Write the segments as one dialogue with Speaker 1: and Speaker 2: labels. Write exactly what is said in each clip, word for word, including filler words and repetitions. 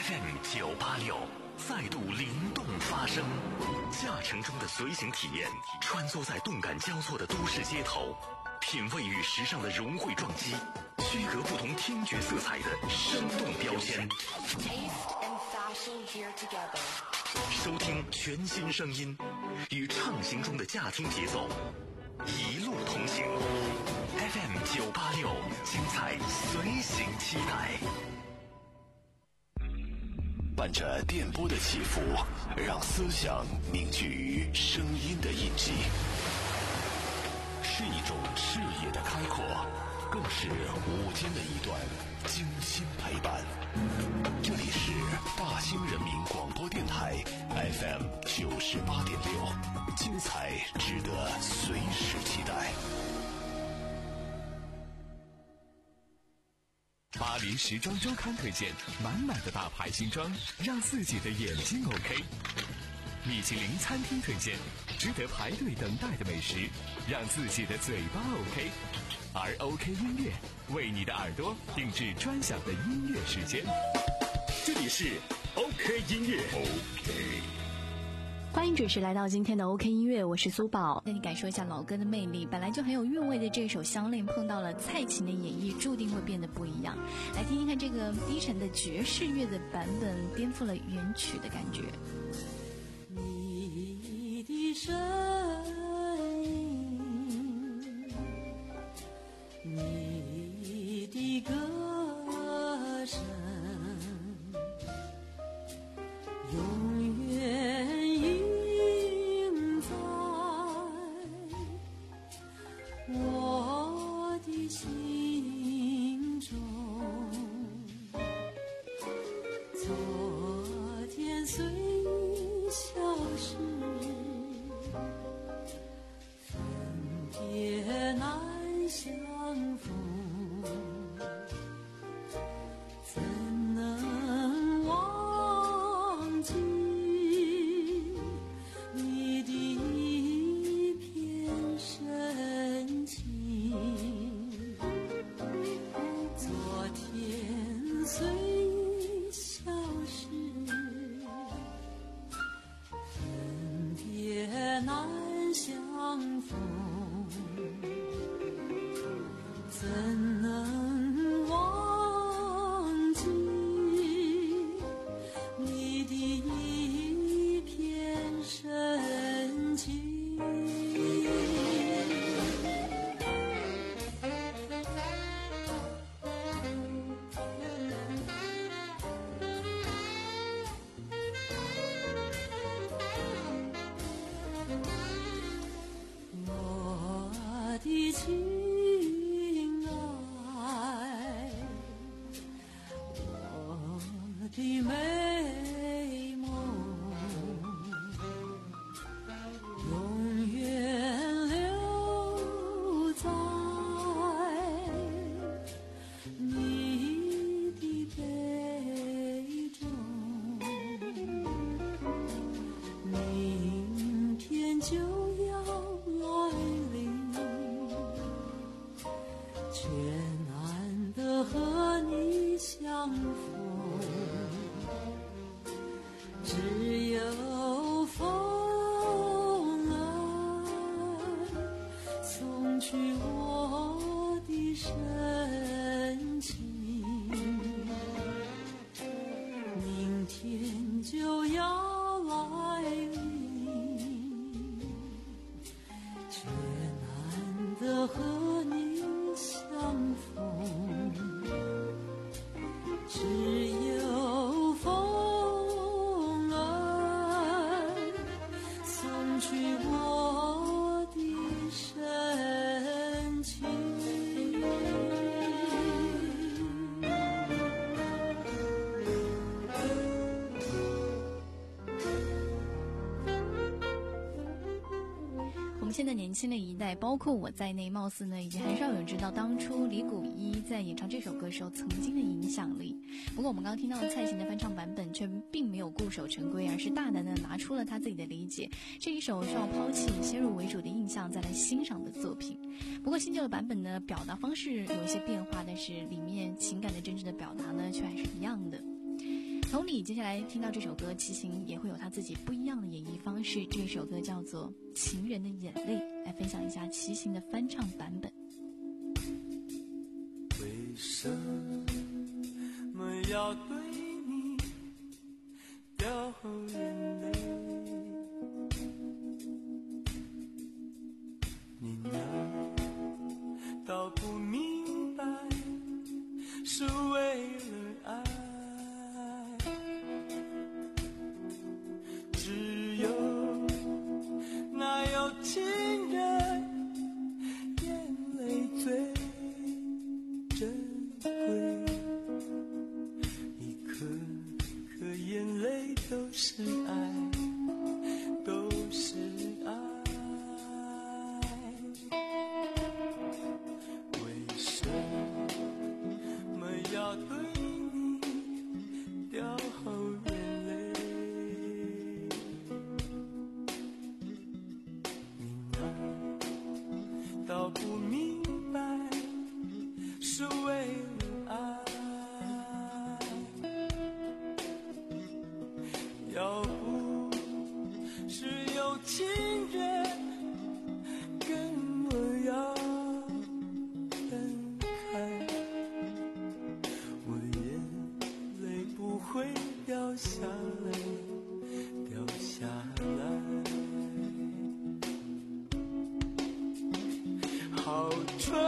Speaker 1: F M 九八六再度灵动发声，驾乘中的随行体验，穿梭在动感交错的都市街头，品味与时尚的融汇撞击，区隔不同听觉色彩的生动标签。收听全新声音，与畅行中的驾听节奏，一路同行。F M 九八六，精彩随行期待。
Speaker 2: 伴着电波的起伏，让思想凝聚于声音的印记，是一种视野的开阔，更是午间的一段精心陪伴。这里是大兴人民广播电台 F M 九十八点六，精彩值得随时期待。
Speaker 3: 巴黎时装周刊推荐满满的大牌新装，让自己的眼睛 OK。米其林餐厅推荐值得排队等待的美食，让自己的嘴巴 OK。而 OK 音乐为你的耳朵定制专享的音乐时间。这里是 OK 音乐 OK。
Speaker 4: 欢迎准时来到今天的 OK 音乐，我是苏宝。跟你感受一下老歌的魅力，本来就很有韵味的这首《相恋》碰到了蔡琴的演绎，注定会变得不一样。来听听看这个低沉的爵士乐的版本，颠覆了原曲的感觉。
Speaker 5: 你的身影，你的歌声，永远印在我的心中。昨天虽消失，分别难相逢，怎能忘记你的一片深情？昨天虽消失，分别难相逢，怎能忘记你的一片深情？我的亲爱，我的美梦，永远留在你的杯中。明天就要来临，却难得和你相逢，只有风儿送去我的深情。明天就要来临，却难得和你相逢，只有风儿送去我的深情。
Speaker 4: 我们现在年轻的一代，包括我在内，貌似呢已经很少有人知道当初李谷一在演唱这首歌时候曾经的影响力。不过我们刚刚听到的蔡琴的翻唱版本却并没有固守成规，而是大胆的拿出了他自己的理解，这一首需要抛弃先入为主的印象再来欣赏的作品。不过新旧的版本呢，表达方式有一些变化，但是里面情感的真正的表达呢却还是一样的。 从你接下来听到这首歌，齐秦也会有他自己不一样的演绎方式。这首歌叫做《情人的眼泪》，来分享一下齐秦的翻唱版本。
Speaker 5: 为什么要对你掉眼泪？你难道不明白是为了爱？只有那有情人眼泪最珍贵，一颗颗眼泪都是爱，都是爱。为什么要对你掉眼泪？你难道不明白是为了爱？要不是有情人跟我要分开，我眼泪不会掉下来，掉下来。好春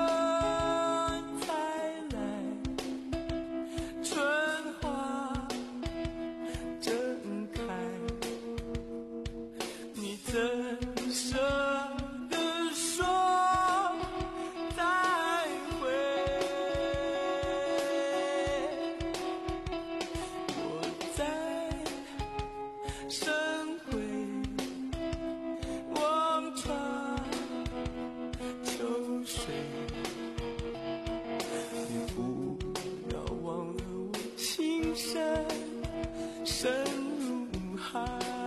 Speaker 5: 深入海，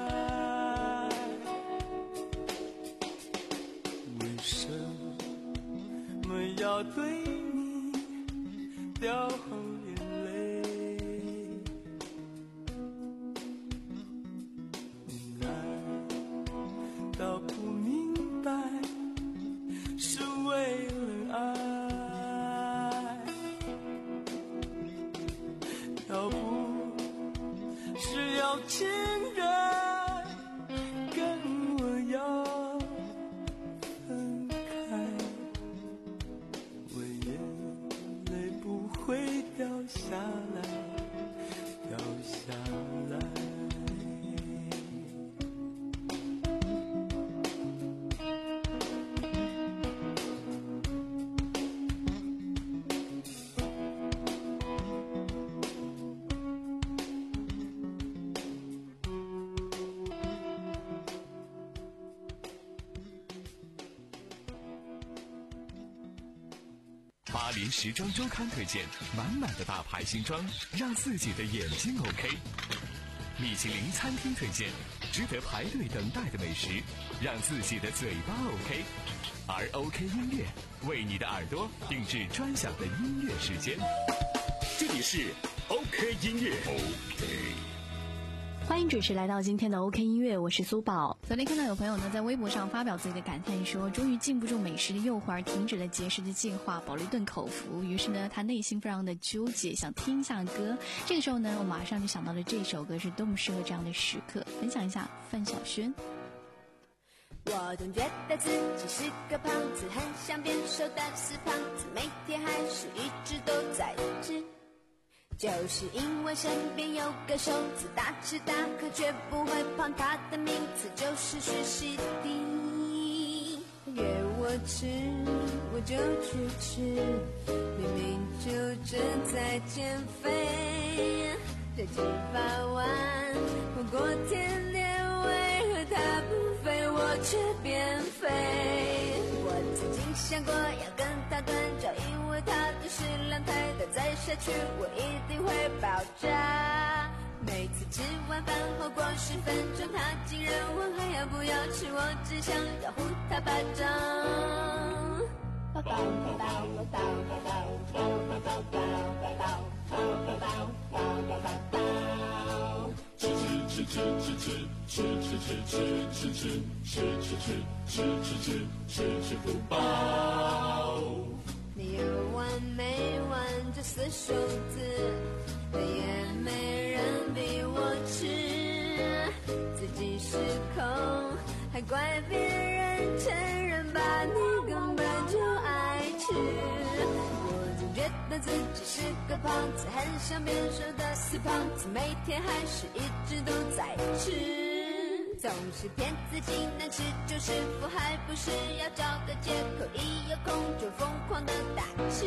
Speaker 5: 为什么要对你掉眼泪？你难道不明白是为了爱？要不是要情人跟我要分开，我眼泪不会掉下来，掉下来。
Speaker 3: 巴黎时装周刊推荐满满的大牌新装，让自己的眼睛 OK。米其林餐厅推荐值得排队等待的美食，让自己的嘴巴 OK。而 OK 音乐为你的耳朵定制专享的音乐时间。
Speaker 2: 这里是 OK 音乐 OK。
Speaker 4: 欢迎准时来到今天的 OK 音乐，我是苏宝。昨天看到有朋友呢在微博上发表自己的感叹，说终于禁不住美食的诱惑，停止了节食的计划，饱了一顿口福。于是呢他内心非常的纠结，想听一下歌。这个时候呢我马上就想到了这首歌是多么适合这样的时刻，分享一下范晓萱。
Speaker 6: 我总觉得自己是个胖子，很想变瘦，但是胖子每天还是一直都在吃，就是因为身边有个瘦子，大吃大喝却不会胖，他的名字就是徐熙娣。约我吃我就去吃，明明就正在减肥，这几百万不过天天，为何他不肥我却变肥？我曾经想过要跟他断交，因为他的食量太大，再下去我一定会爆炸。每次吃完饭后过十分钟，他竟然问还要不要吃，我只想要呼他巴掌。抱抱抱抱抱抱抱抱抱抱抱抱抱抱抱抱抱抱。
Speaker 7: 吃吃吃吃吃吃吃吃吃吃吃吃吃吃吃吃不饱。
Speaker 6: 没有完没完这四手指，也没人比我吃，自己失控还怪别人，承认吧，你根本就爱吃。我总觉得自己是个胖子，很想变瘦的死胖子，每天还是一直都在吃，总是骗自己能吃就是福，还不是要找个借口，一有空就疯狂的大吃。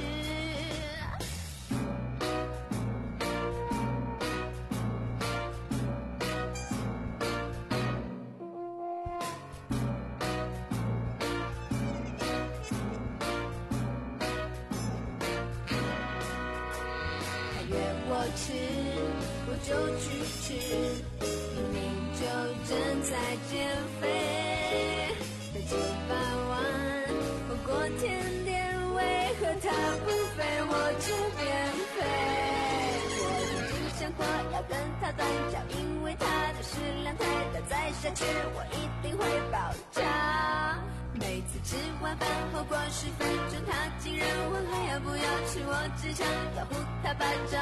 Speaker 6: 吃我就去吃，明明就正在减肥，在吃饭完火锅甜点，为何他不肥我就变肥？我曾经想过要跟他断交，因为他的食量太大，再下去我一定会爆炸。每次吃完饭后过十分钟，他竟然问还要不要吃，我只想要呼他巴掌。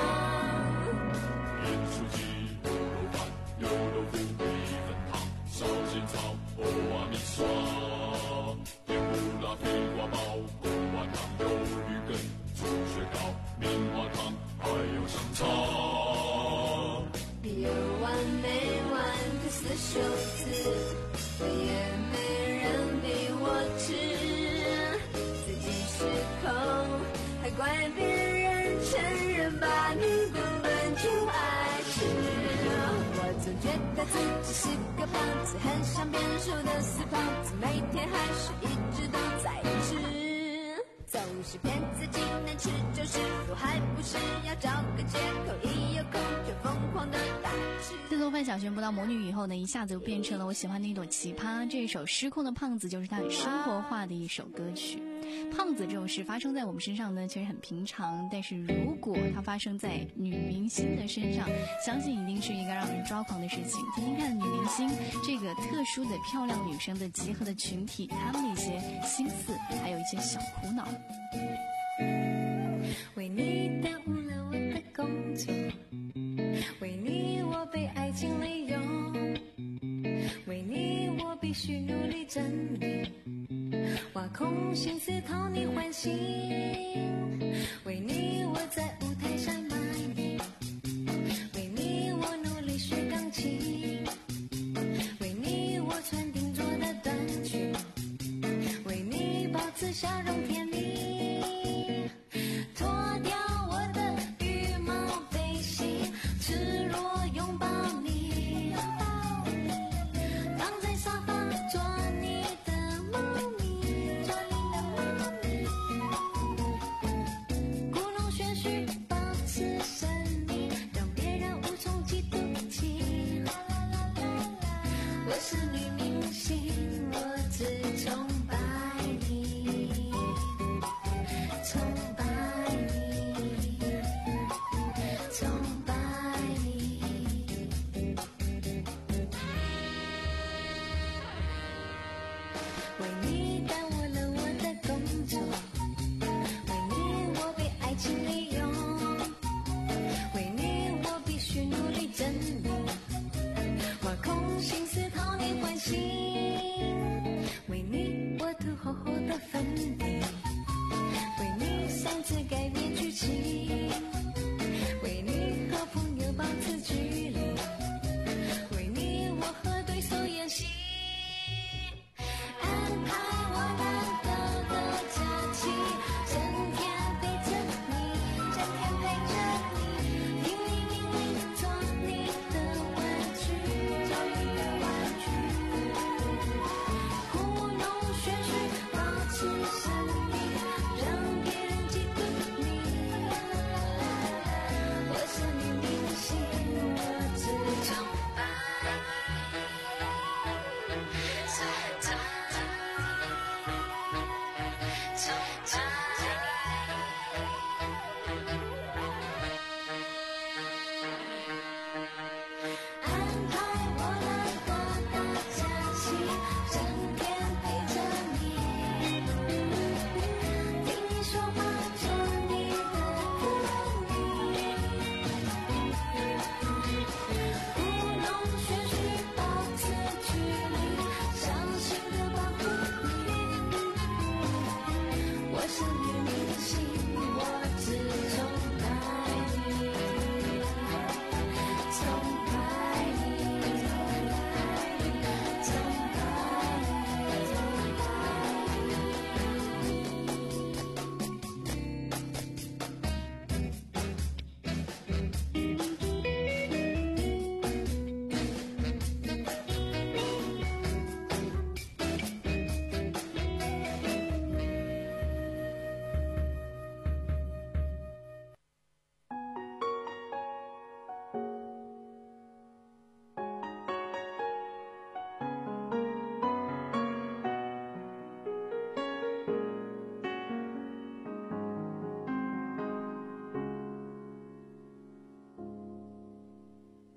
Speaker 7: 盐酥鸡、卤肉饭、油豆腐、米粉汤、烧仙草、欧阿米刷、甜不辣、皮瓜包、锅碗汤、鱿鱼羹、猪血糕、棉花糖，还有香肠。
Speaker 6: 有完没完的四手指，也没人比我吃，自己失控还怪别人，承认吧，你根本就爱吃。我总觉得自己是个胖子，很想变瘦的死胖子，每天还是一直都在吃，总是骗自己能吃就是福，还不是要找个借口，一有空就疯狂的大吃。
Speaker 4: 自从范晓萱播到魔女以后呢，一下子就变成了我喜欢的一朵奇葩。这首《失控的胖子》就是她很生活化的一首歌曲。胖子这种事发生在我们身上呢，其实很平常，但是如果它发生在女明星的身上，相信一定是一个让人抓狂的事情。听听看女明星这个特殊的漂亮女生的集合的群体，她们的一些心思，还有一些小苦恼。
Speaker 5: 为你耽误了我的工作，为你我被爱情利用，为你我必须努力证明，挖空心思讨你欢心，为你我在舞台上卖力，为你我努力学钢琴，为你我穿定做的短裙，为你保持笑容甜蜜，脱掉我的羽毛背心，赤裸拥抱你，躺在沙发做你的猫咪，做你的猫咪，故弄玄虚保持神秘，让别人无从嫉妒起。我是女明星，我只崇拜你。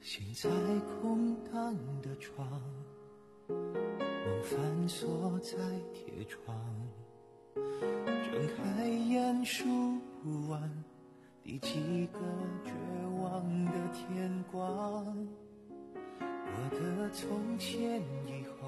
Speaker 8: 现在空荡的床，梦反锁在铁窗，睁开眼数不完第几个绝望的天光。我的从前以后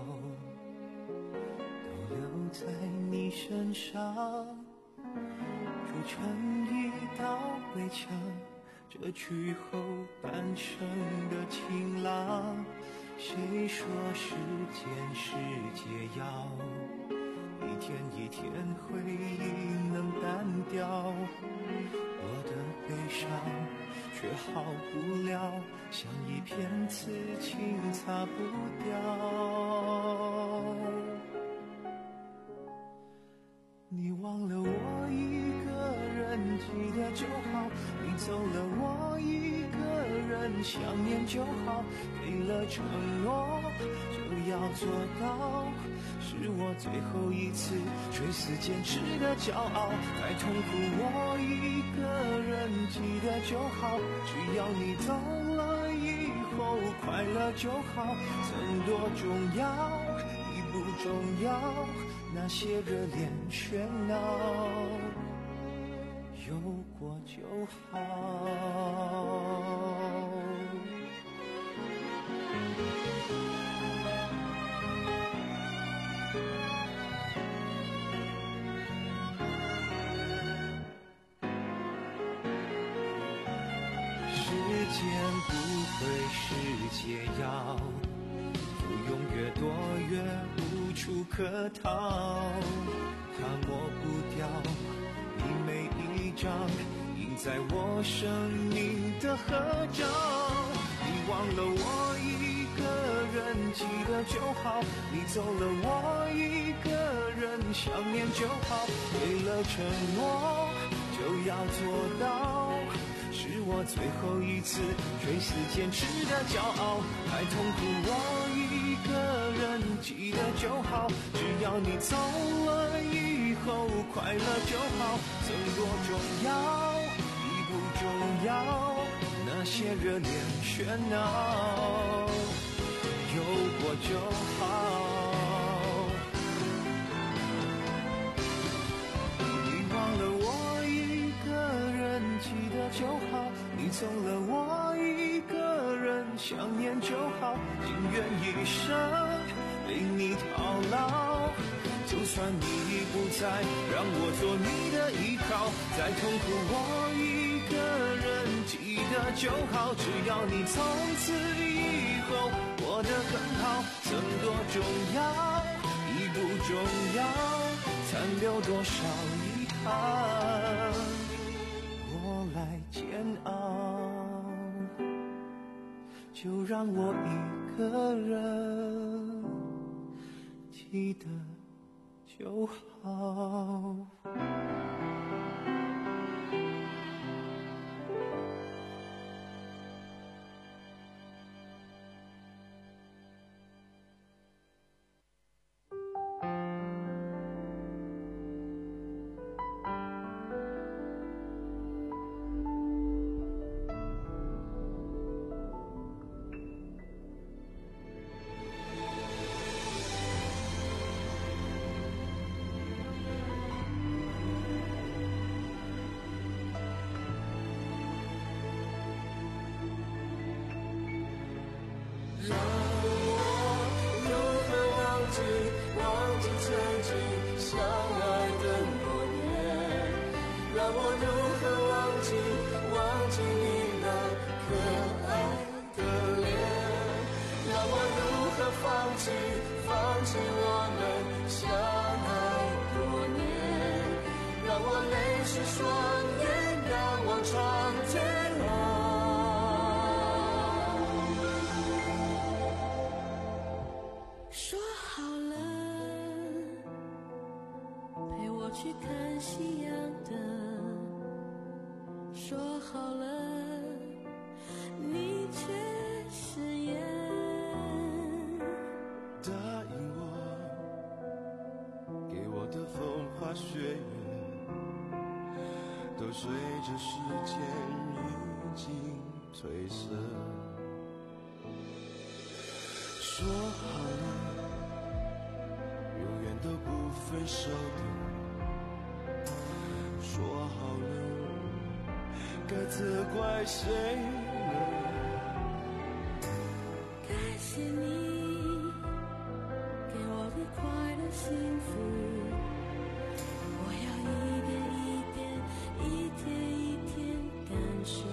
Speaker 8: 都留在你身上，筑成一道围墙，遮去后半生的晴朗。谁说时间是解药，一天一天回忆能淡掉，我的悲伤却好不了，像一片刺青擦不掉。你忘了我一个人记得就好，你走了我一个人想念就好，给了承诺就要做到，是我最后一次垂死坚持的骄傲。再痛苦我一个人记得就好，只要你走了以后快乐就好，曾多重要已不重要，那些热恋喧闹有过就好。时间不会是解药，不用越多越无处可逃，它抹不掉你每一张印在我生命的合照。你忘了我一个人记得就好，你走了我一个人想念就好，给了承诺就要做到，是我最后一次垂死坚持的骄傲。太痛苦我一个人记得就好，只要你走了以后快乐就好，曾多重要已不重要，那些热恋喧闹有过就好。你忘了我一个人记得就好，你走了我一个人想念就好，情愿一生为你套牢，就算你已不在，让我做你的依靠。再痛苦我一个人记得就好，只要你从此以后过得很好，曾多重要已不重要，残留多少遗憾我来煎熬，就让我一个人记得就好。
Speaker 5: 去看夕阳的，说好了，你却食言。
Speaker 9: 答应我，给我的风花雪月，都随着时间已经褪色。 说好了，永远都不分手的。说好了，该责怪谁呢？
Speaker 5: 感谢你给我的快乐幸福，我要一点一点一天一天感受。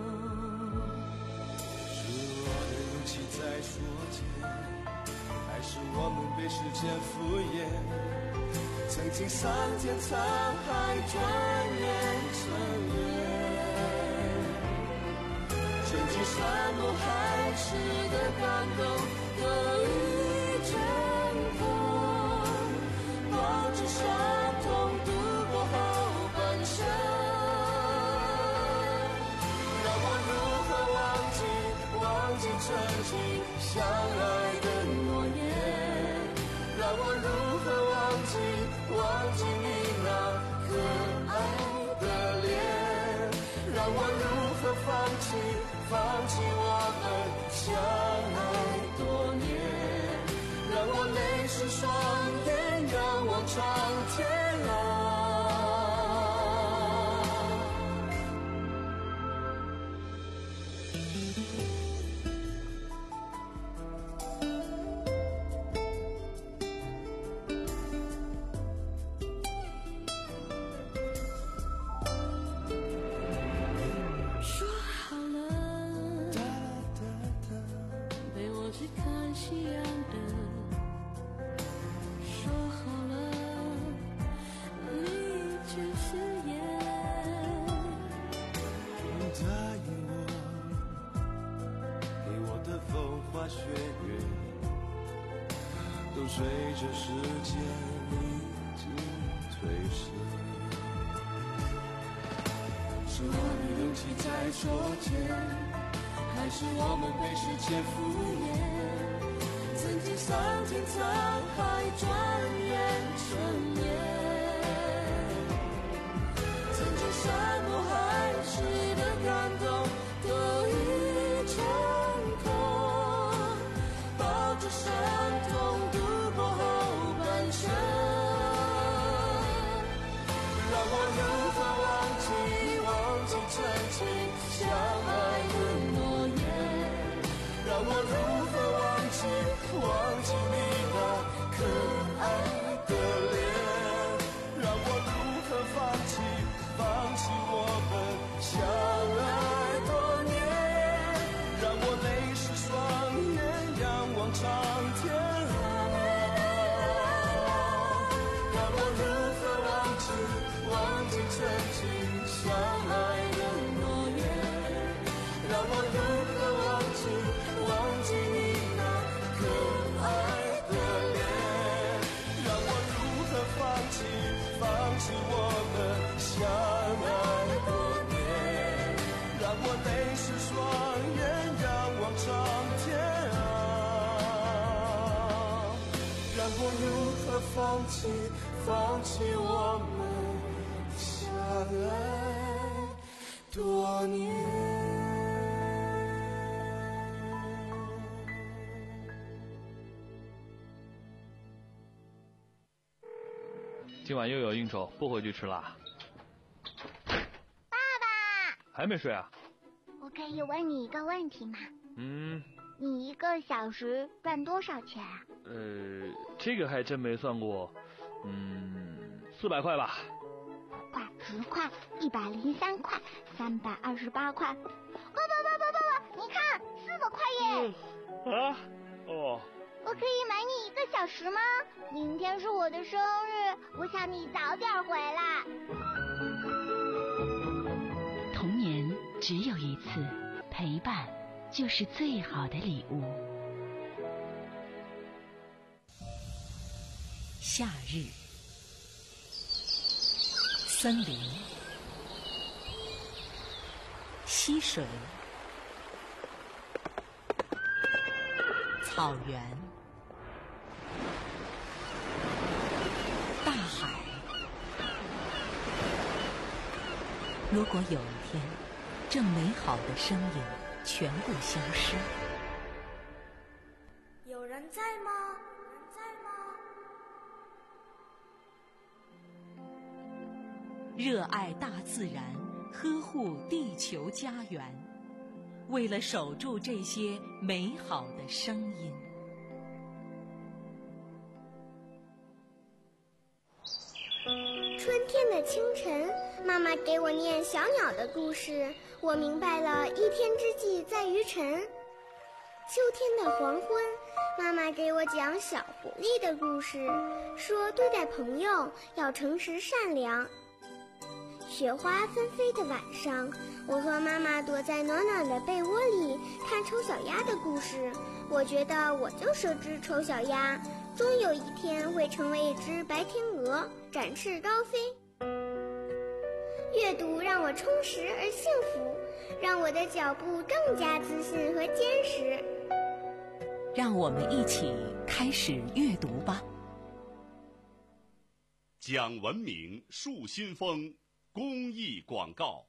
Speaker 9: 是我的勇气在说谎，还是我们被时间敷衍？曾经桑田沧海，转眼成缘。曾经山盟海誓的感动，都已成空。抱着伤痛度过后半生，让我如何忘记忘记曾经相爱的诺言？让我如何忘记忘记你那可爱的脸？让我如何放弃放弃我们相爱多年？让我泪湿双眼，仰望苍天啊！
Speaker 5: 说好了，陪我去看夕阳的。说好了，你却食言。
Speaker 9: 答应我，给我的风花雪月，都随着时间已经褪色。是我的勇气在作践，还是我们被时间敷衍？曾经桑田沧海，转眼成缘。曾经山盟海誓的感动，都已成空。抱着伤痛度过后半生，让我如何忘记忘记曾经相爱的诺言？让我如何忘记忘记你那可爱的脸？让我如何放弃放弃我们相爱多年？让我泪湿双眼，仰望苍天啊！让我如何忘记忘记曾经相爱的诺言？让我如何忘记忘记你那可爱的脸？让我如何放弃放弃我们相爱多年？让我泪湿双眼，仰望苍天啊！让我如何放弃放弃我们相爱多年？
Speaker 10: 今晚又有应酬，不回去吃啦。
Speaker 11: 爸爸，
Speaker 10: 还没睡啊？
Speaker 11: 我可以问你一个问题吗？
Speaker 10: 嗯。
Speaker 11: 你一个小时赚多少钱啊？
Speaker 10: 呃，这个还真没算过。嗯，四百块吧。
Speaker 11: 五块、十块、一百零三块、三百二十八块。爸爸爸爸爸爸，你看，四百块耶！
Speaker 10: 嗯、啊？哦。
Speaker 11: 我可以买你一个小时吗？明天是我的生日，我想你早点回来。
Speaker 12: 童年只有一次，陪伴就是最好的礼物。夏日，森林，溪水，草原，大海。如果有一天，这美好的声音全部消失，
Speaker 5: 有人
Speaker 13: 在吗？
Speaker 14: 热爱大自然，呵护地球家园，为了守住这些美好的声音。
Speaker 11: 春天的清晨，妈妈给我念小鸟的故事，我明白了一天之计在于晨。秋天的黄昏，妈妈给我讲小狐狸的故事，说对待朋友要诚实善良。雪花纷飞的晚上，我和妈妈躲在暖暖的被窝里看丑小鸭的故事。我觉得我就是只丑小鸭，终有一天会成为一只白天鹅，展翅高飞。阅读让我充实而幸福，让我的脚步更加自信和坚实。
Speaker 14: 让我们一起开始阅读吧。
Speaker 15: 讲文明树新风公益广告。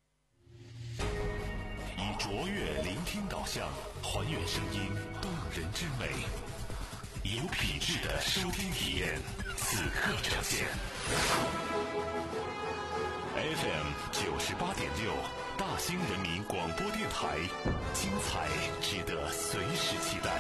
Speaker 2: 以卓越聆听导向，还原声音动人之美，有品质的收听体验，此刻呈现。F M 九十八点六，大兴人民广播电台，精彩值得随时期待。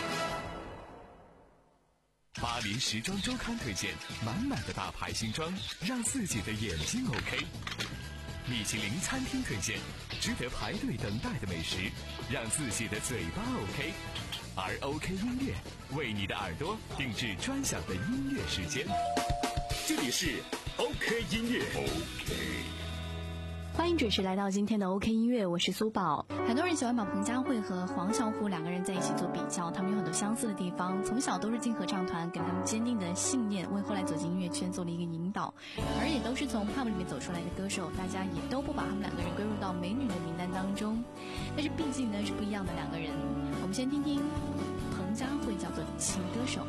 Speaker 3: 巴黎时装周刊推荐满满的大牌新装，让自己的眼睛 OK。米其林餐厅推荐值得排队等待的美食，让自己的嘴巴 OK。而 OK 音乐为你的耳朵定制专享的音乐时间。
Speaker 2: 这里是 OK 音乐 OK。
Speaker 4: 欢迎准时来到今天的 OK 音乐，我是苏宝。很多人喜欢把彭佳慧和黄小琥两个人在一起做比较，他们有很多相似的地方，从小都是进合唱团，给他们坚定的信念为后来走进音乐圈做了一个引导，而也都是从 pub 里面走出来的歌手，大家也都不把他们两个人归入到美女的名单当中，但是毕竟呢是不一样的两个人。我们先听听彭佳慧叫做情歌手。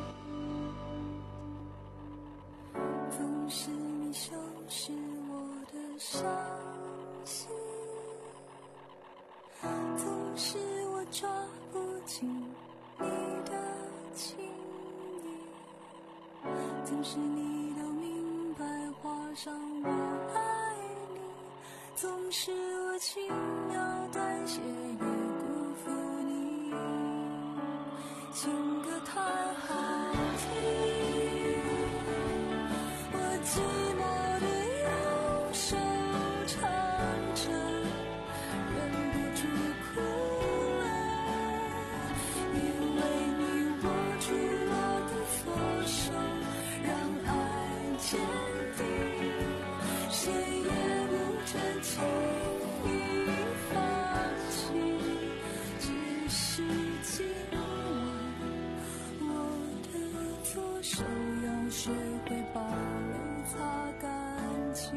Speaker 5: 总是你收拾我的伤心，总是我抓不紧你的情意，总是你都明白画上我爱你，总是我轻描淡写也辜负你，情歌太好听，我寂寞的右手唱着，忍不住哭了，因为你握住我的左手，让爱坚定，谁也不准轻易放弃，只是今晚我的左手要学会把泪擦干净。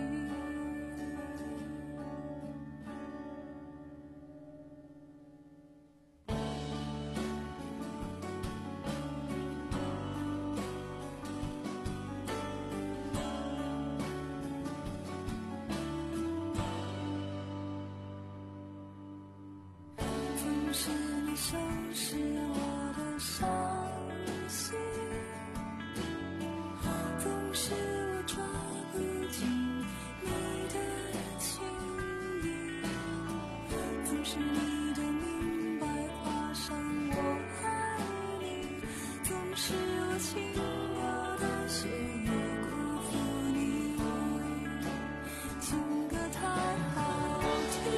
Speaker 5: 总是你收拾我的伤心，总是我抓不紧你的情意，总是你都明白画上我爱你，总是我轻描淡写也辜负你，情歌太好听，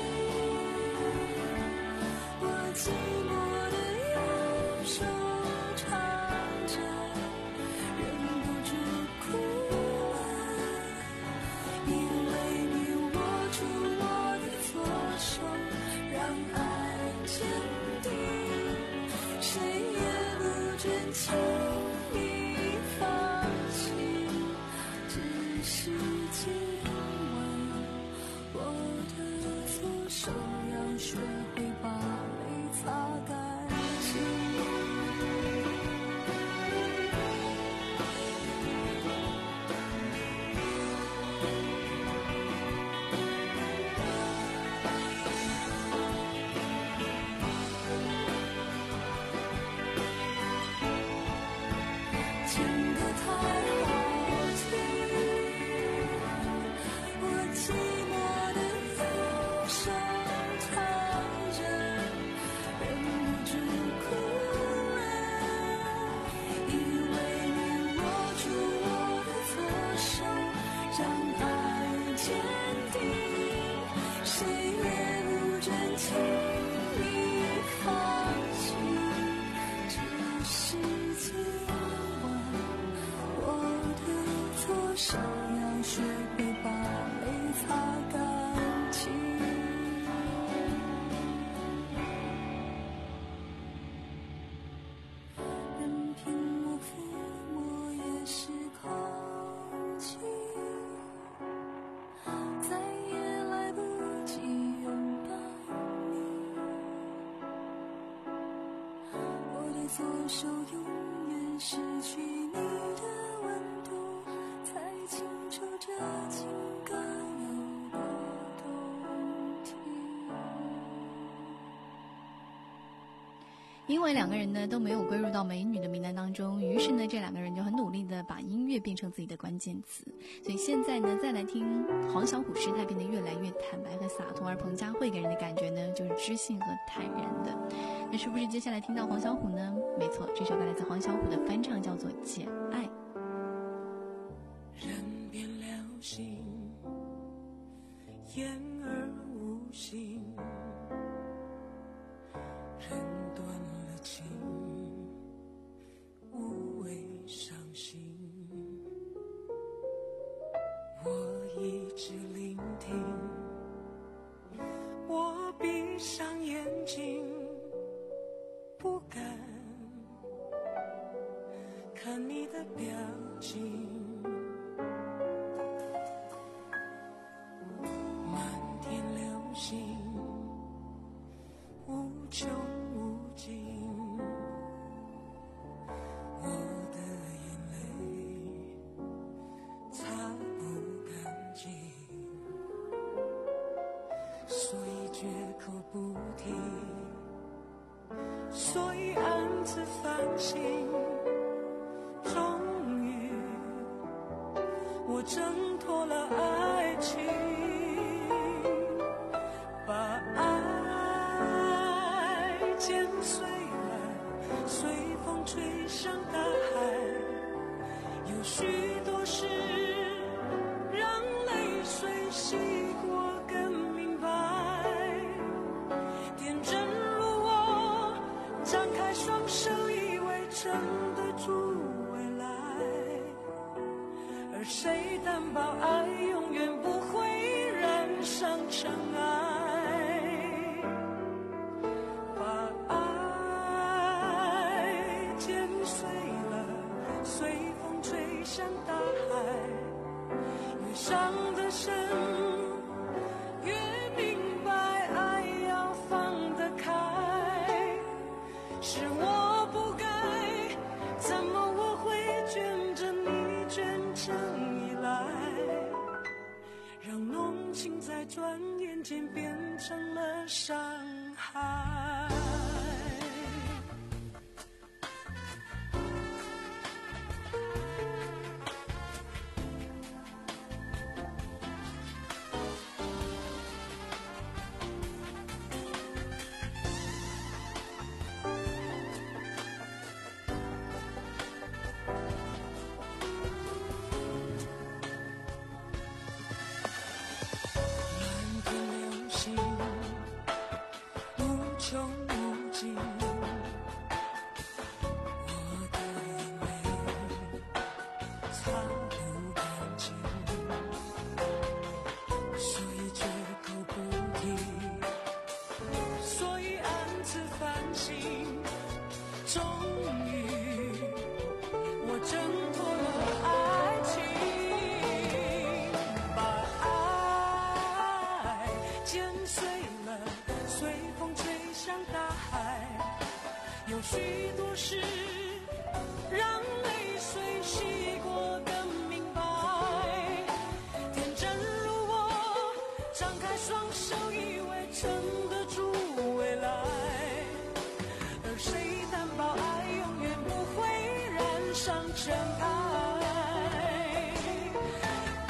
Speaker 5: 我寂寞的右手唱着，忍不住哭了，因为你握住我的左手，让爱坚定，谁也不准轻易放弃，只是今晚我的左手要学会把泪擦干净。 左手永远失去你的温度，才清楚这情感有多动听。
Speaker 4: 因为两个人呢都没有归入到美女的名单当中，于是呢这两个人就很努力的把音乐变成自己的关键词。所以现在呢再来听黄小琥时态变得越来越坦白和洒脱，而彭佳慧给人的感觉呢就是知性和坦然的。那是不是接下来听到黄小琥呢？没错，这首歌来自黄小琥的翻唱，叫做《简爱》。
Speaker 8: 人变了心，言而无信，人断了情，无谓伤心。我一直聆听，我闭上眼睛，不敢看你的表情。漫天流星，无穷无尽，我的眼泪擦不干净，所以绝口不提，所以暗自反省。终于我挣脱了爱情，把爱剪碎了，随风吹向大海。有许多事让泪水洗过更明白，天真如我张开双手，以为撑得住未来，而谁担保爱永远不会染上尘埃？把爱剪碎了，随风吹向大海，越伤得深，越明白爱要放得开。是我不该，怎么我会卷着你卷成依赖，让浓情在转眼间变成了伤害。漫天流星，无穷无尽，我的眼泪擦不干净，所以绝口不提，所以暗自反省。终于我挣脱了爱情，把爱剪碎了，随风吹向大海。有许多事让泪水洗过更明白，天真如我张开双手，以为撑得住未来，而谁担保爱永远不会染上尘埃？把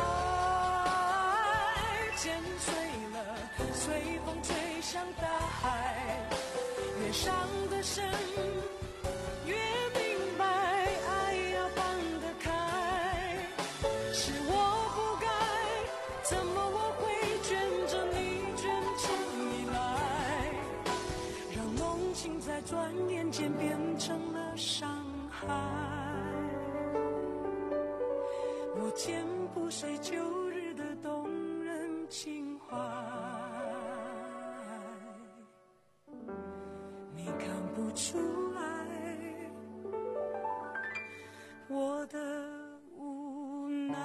Speaker 8: 爱剪碎了，随风吹向大海，越伤得深，越明白爱要放得开。是我不该，怎么我会卷着你卷成依赖，让浓情在转眼间变成了伤害。我剪不碎旧日的动人情怀，你看不出来我的无奈。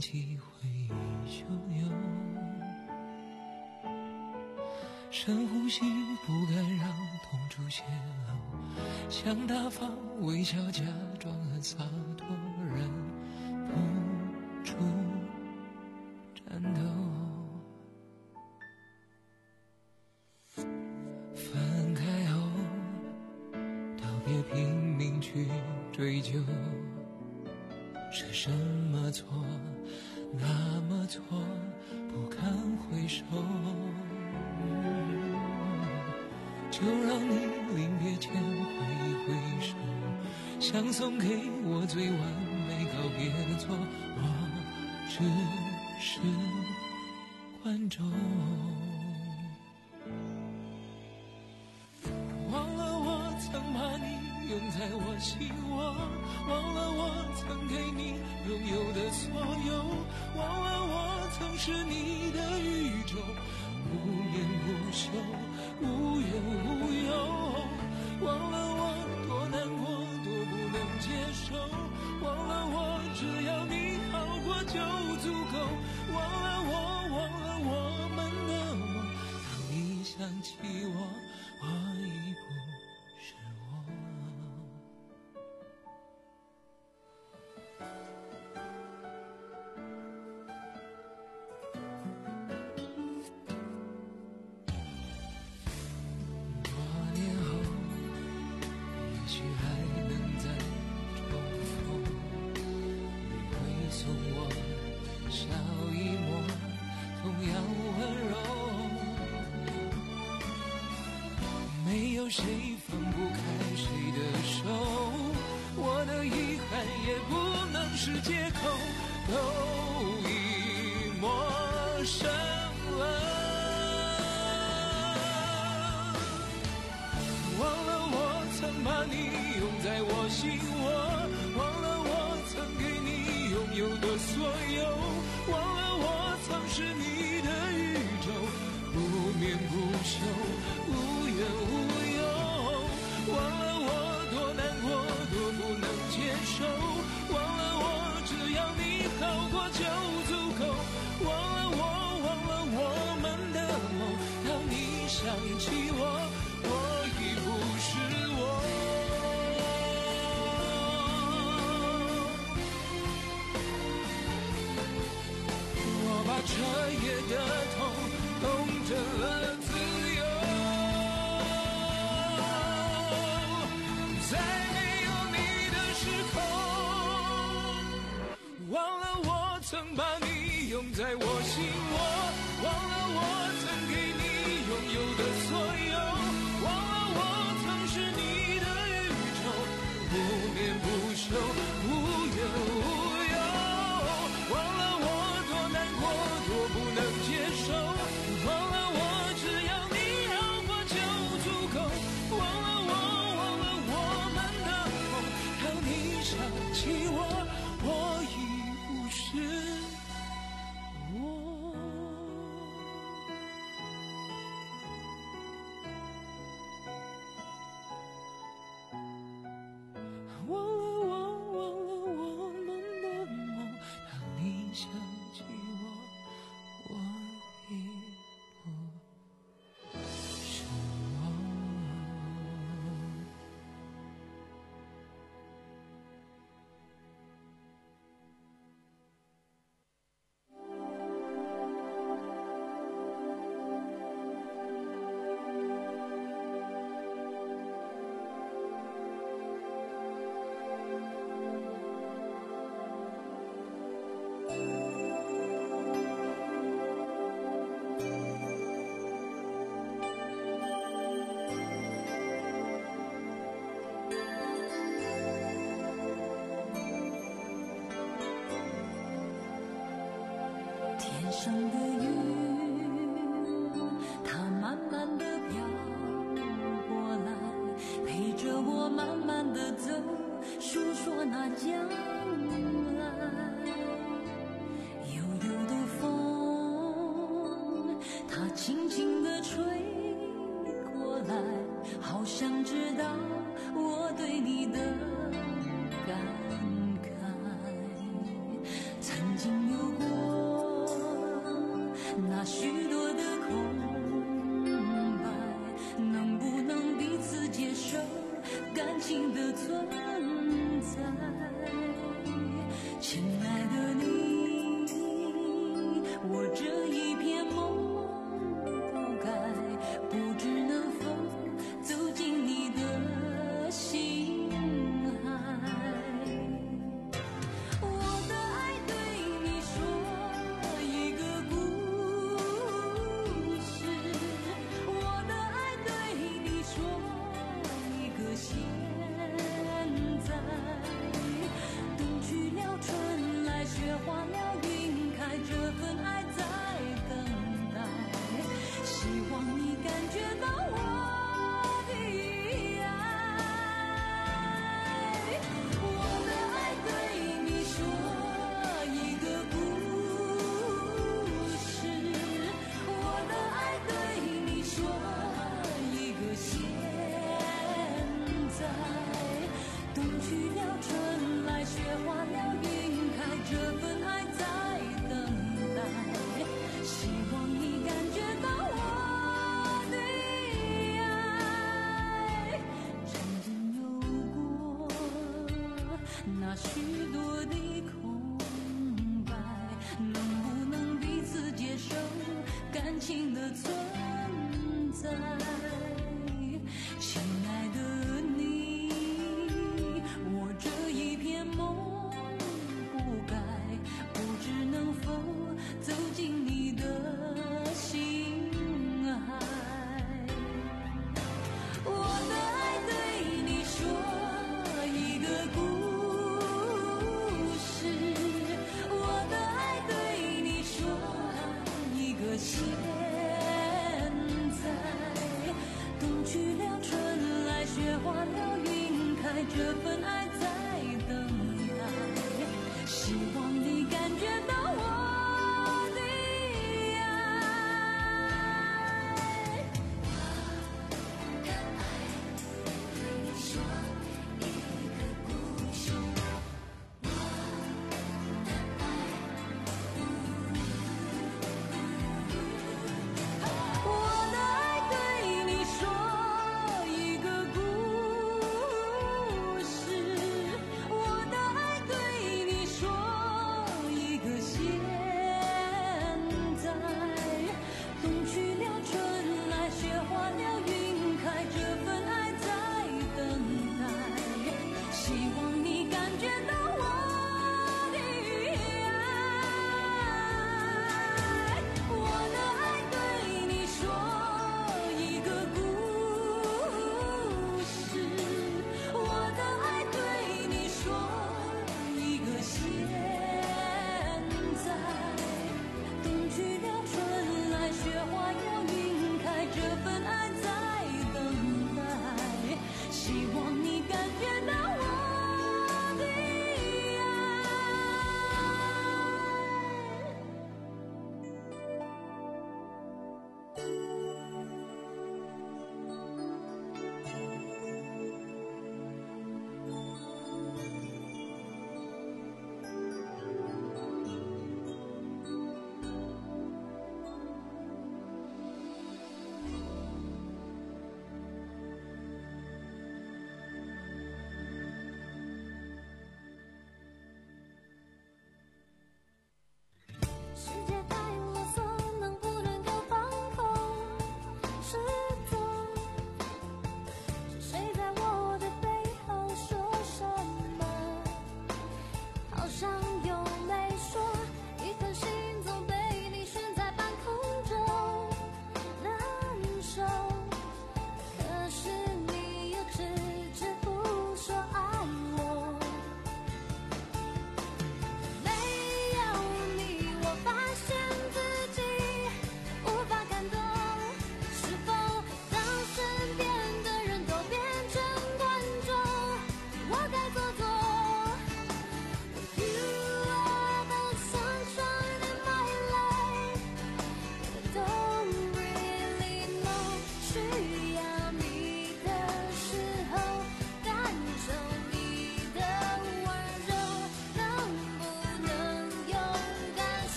Speaker 8: 起回忆汹涌，深呼吸，不敢让痛处泄露，想大方微笑，假装很洒脱，忍不住颤抖。分开后，道别拼命去追究，是什么错，那么错，不堪回首。就让你临别前挥一挥手，想送给我最完美告别的错，我只是观众。忘了我曾把你拥在我心窝，忘了我曾给你拥有的所有，忘了我曾是你的宇宙，不眠不休，无怨无尤。忘了我多难过，多不能接受，忘了我只要你好过就足够，忘了我，忘了我们的梦，当你想起我，我已不是我。多年后，也许还能再重逢，你会送我笑一抹，同样温柔。没有谁放不开谁的手，我的遗憾也不能是借口，都已陌生了。忘了我曾把你拥在我心窝，忘了我曾给你拥有的所有，忘了我曾是你的宇宙，不眠不休，无怨无尤。忘了我多难过，多不能接受，忘了我只要你好过就足够，忘了我，忘了我们的梦，当你想起我，我已不是我。我把彻夜的痛痛成了自由，在没有你的时候，忘了我曾把你拥在我心窝，忘了我曾给你拥有的所有，忘了我曾是你的宇宙，不眠不休，无怨无尤。忘了我多难过，多不能接受，忘了我只要你好过就足够，忘了我，忘了我们的梦，当你想起我，我已不是我。忘了我，忘了我们的梦，当你想起我，我已不是我。
Speaker 5: 天上的云，它慢慢地飘过来，陪着我慢慢地走，诉说那将来。悠悠的风，它轻轻地吹过来，好像知道我对你的感慨。曾经有过的存在。亲爱的你，我这一片梦不该，不知能否走进你的心海。我的爱对你说一个故事，我的爱对你说一个现在。冬去了，春来，雪化了，云开，这份爱在等待。希望你感觉到我的爱。我的爱对你说一个故事，我的爱对你说一个现在。冬去了，春来，雪化了，云开，这份爱在等待。希望你感觉到我的爱。曾经有过那许多的空白，能不能彼此接受感情的存在？亲爱的你，我这一片梦不该，不知能否走进你的心海。我的爱对你说一个故事，我的爱对你说一个现在。冬去了，春来，雪化了，云开，这份爱在等待。希望你感觉到我的爱。我的爱对你说一个故事，我的爱。我的爱对你说一个故事，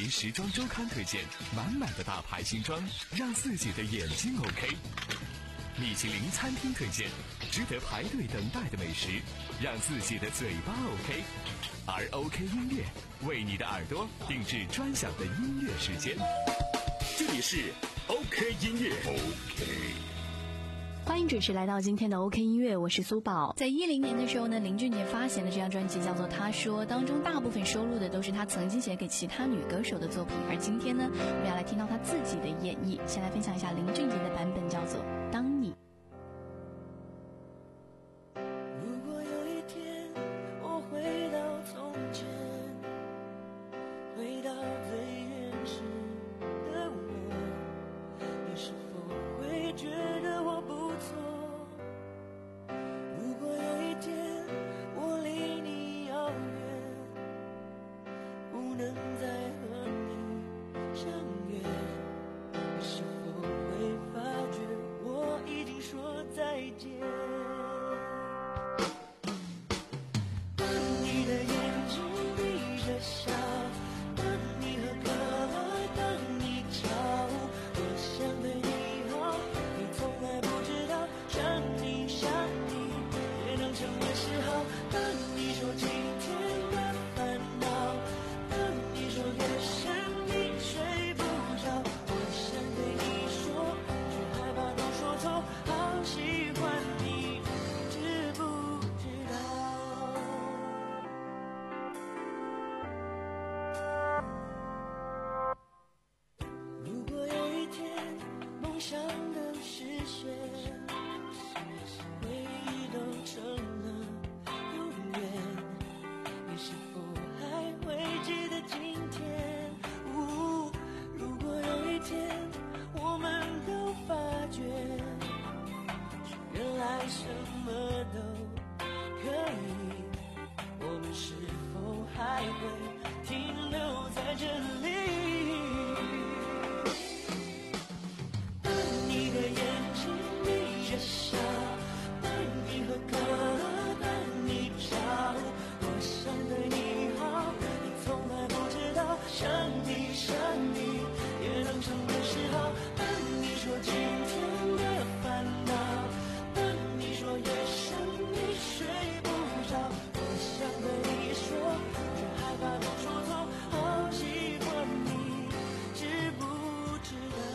Speaker 3: 林时装周刊推荐满满的大牌新装，让自己的眼睛 OK。米其林餐厅推荐值得排队等待的美食，让自己的嘴巴 OK。而 OK 音乐为你的耳朵定制专享的音乐时间。
Speaker 2: 这里是 OK 音乐 OK。
Speaker 4: 欢迎准时来到今天的 OK 音乐，我是苏宝。在一零年的时候呢，林俊杰发行的这张专辑叫做《他说》，当中大部分收录的都是他曾经写给其他女歌手的作品。而今天呢，我们要来听到他自己的演绎。先来分享一下林俊杰的版本，叫做《当你》。
Speaker 9: 如果有一天我回到从前，回到最原始的我，你是否会觉得我不错？如果有一天我离你遥远，不能再和你相约，你是否会发觉我已经说再见？当你的眼睛闭着笑，当你喝可乐，当你吵，我想对你好，你从来不知道，想你想你也能成为嗜好。当你说今天的烦恼，当你说夜深你睡不着，我想对你说，却害怕都说错，好喜欢你，知不知道？如果有一天梦想的实现，回忆都成了永远，你是否还会记得今天？呜，如果有一天我们都发觉，原来什么都可以，我们是否还会停留在这里？当你的眼睛闭着笑，当你喝可乐，当你吵，我想对你好，你从来不知道，想你想你也能成为嗜好。当你说今天的烦恼，当你说夜深你睡不着，我想对你说，却害怕都说错，好喜欢你，知不知道？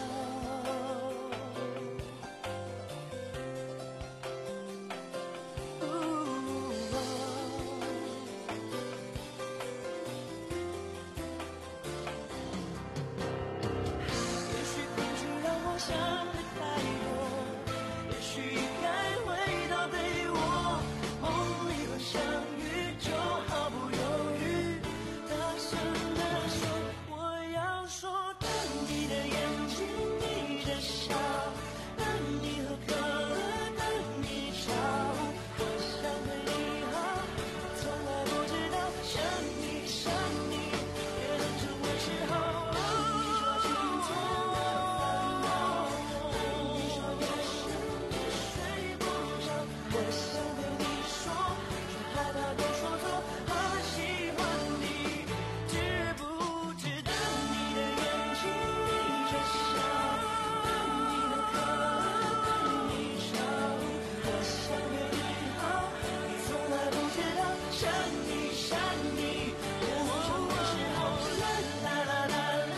Speaker 9: 也许平时让我想的太多，也许该回到对我梦里和相遇，就毫不犹豫大声地说我要说。当你的眼睛闭着笑，当你喝可乐，当你吵，我想对你好，从来不知道，想你想你也能成为嗜好。当你说今天的烦恼，当你说夜深你睡不着，我想对你说，却害怕都说错，好喜欢你，知不知道？你的眼睛闭着笑，当你喝可乐，当你吵，我想对你好，你从来不知道，想你想你也能成为嗜好。啦啦啦啦啦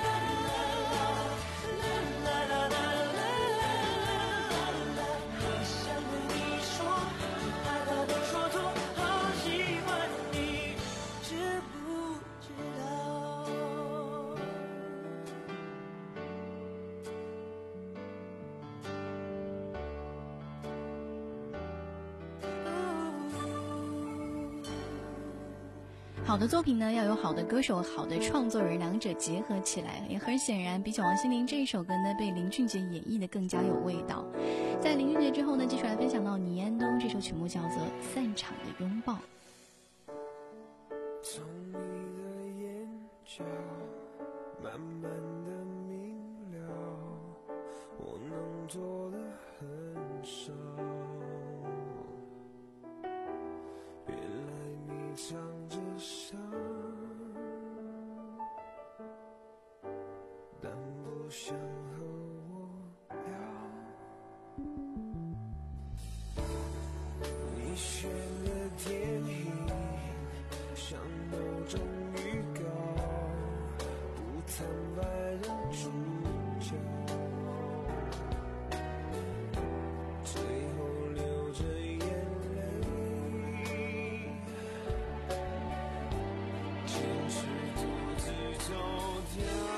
Speaker 9: 啦啦啦啦啦，我想对你说，却害怕都说错，好喜欢你，知不知道？
Speaker 4: 好的作品呢，要有好的歌手、好的创作人，两者结合起来。也很显然，比起王心凌这一首歌呢，被林俊杰演绎的更加有味道。在林俊杰之后呢，继续来分享到倪安东这首曲目，叫做《散场的拥抱》。
Speaker 8: 从你的眼角慢慢的明了，我能做的很少。原来你藏着伤， 想和我聊。你选了电影，像某种预告，不坦白的主角，最后流着眼泪，坚持独自走掉。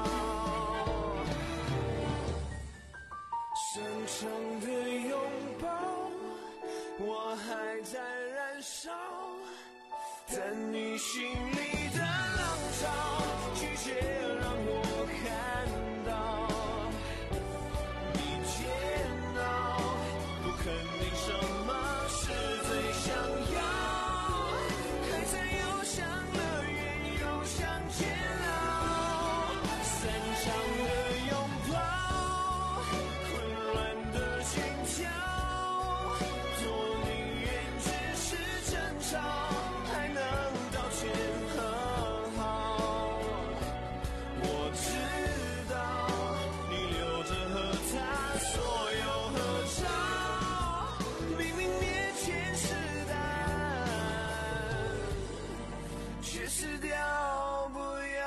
Speaker 8: 深长的拥抱，我还在燃烧，但你心里的浪潮，拒绝让我看到。你煎熬，不肯定什么是最想要，还在又想乐园，又想煎熬，散场的拥抱，混乱的心跳，多宁愿只是争吵，还能道歉和好。我知道你留着和他所有合照，明明面前是答案，却死掉不要。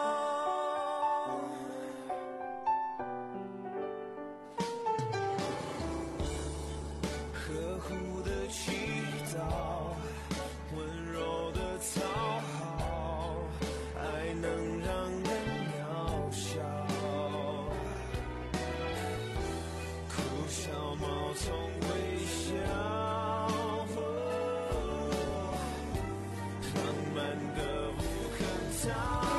Speaker 8: 呵护的祈祷，温柔的讨好，爱能让人渺小。哭笑冒充微笑，浪漫的不可逃。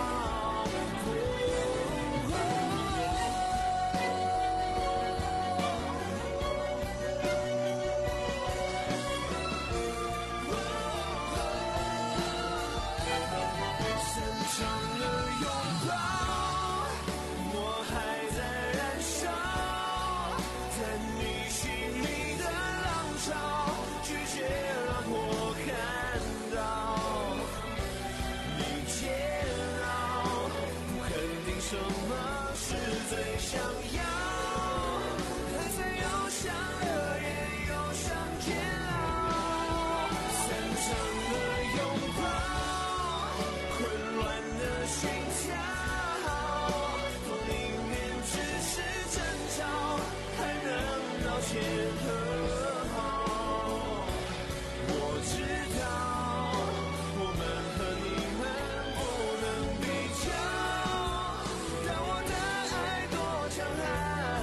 Speaker 8: 深长的拥抱，我还在燃烧，但你心里的浪潮，拒绝让我看到。你煎熬，不肯定什么是最想要，还在又想乐园，又想煎熬，散场的拥抱，混乱的心跳，多宁愿只是争吵，还能道歉和好。我知道我们和你们不能比较，但我的爱多强悍，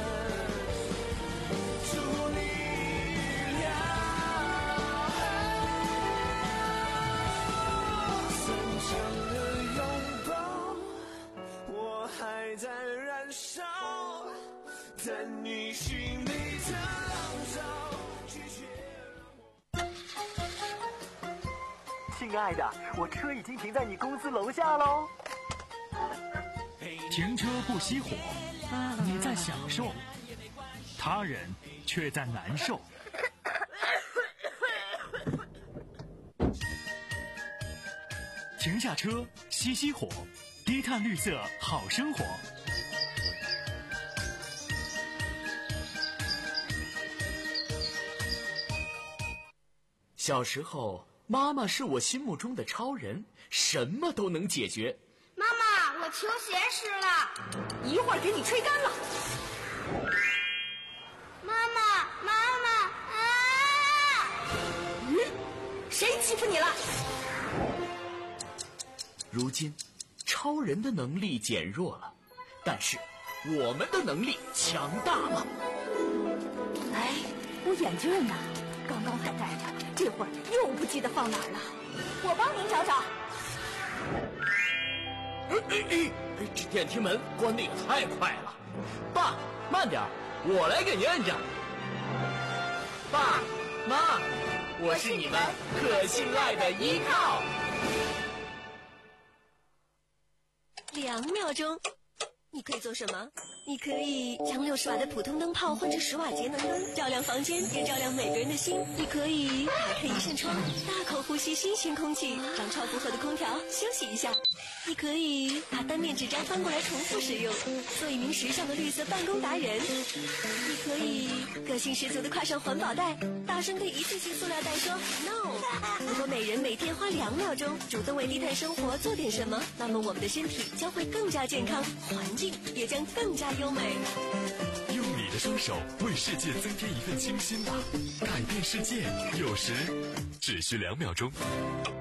Speaker 8: 出乎你意料。散场的拥抱，我还在燃烧，但你心里的浪潮，拒绝让我。
Speaker 13: 亲爱的，我车已经停在你公司楼下喽。
Speaker 16: 停车不熄火，你在享受，他人却在难受。停下车，熄熄火，低碳绿色好生活。
Speaker 17: 小时候，妈妈是我心目中的超人，什么都能解决。
Speaker 11: 妈妈，我球鞋湿了，
Speaker 14: 一会儿给你吹干了。
Speaker 11: 妈妈，妈妈啊！
Speaker 14: 嗯，谁欺负你了？
Speaker 17: 如今，超人的能力减弱了，但是我们的能力强大了。
Speaker 14: 哎，我眼镜呢？刚刚还戴着，这会儿又不记得放哪儿了。我帮您找找。
Speaker 17: 哎哎哎！这电梯门关得也太快了。爸，慢点，我来给您摁着。爸妈，我是你们可信赖的依靠。
Speaker 18: 两秒钟，你可以做什么？ 你可以将六十瓦的普通灯泡换成十瓦节能灯，照亮房间，也照亮每个人的心。你可以打开一扇窗，大口呼吸新鲜空气，让超负荷的空调休息一下。你可以把单面纸张翻过来重复使用，做一名时尚的绿色办公达人。你可以个性十足的挎上环保袋，大声对一次性塑料袋说 no。 如果每人每天花两秒钟主动为低碳生活做点什么，那么我们的身体将会更加健康，环境也将更加优美。
Speaker 3: 用你的双手为世界增添一份清新吧，改变世界有时只需两秒钟。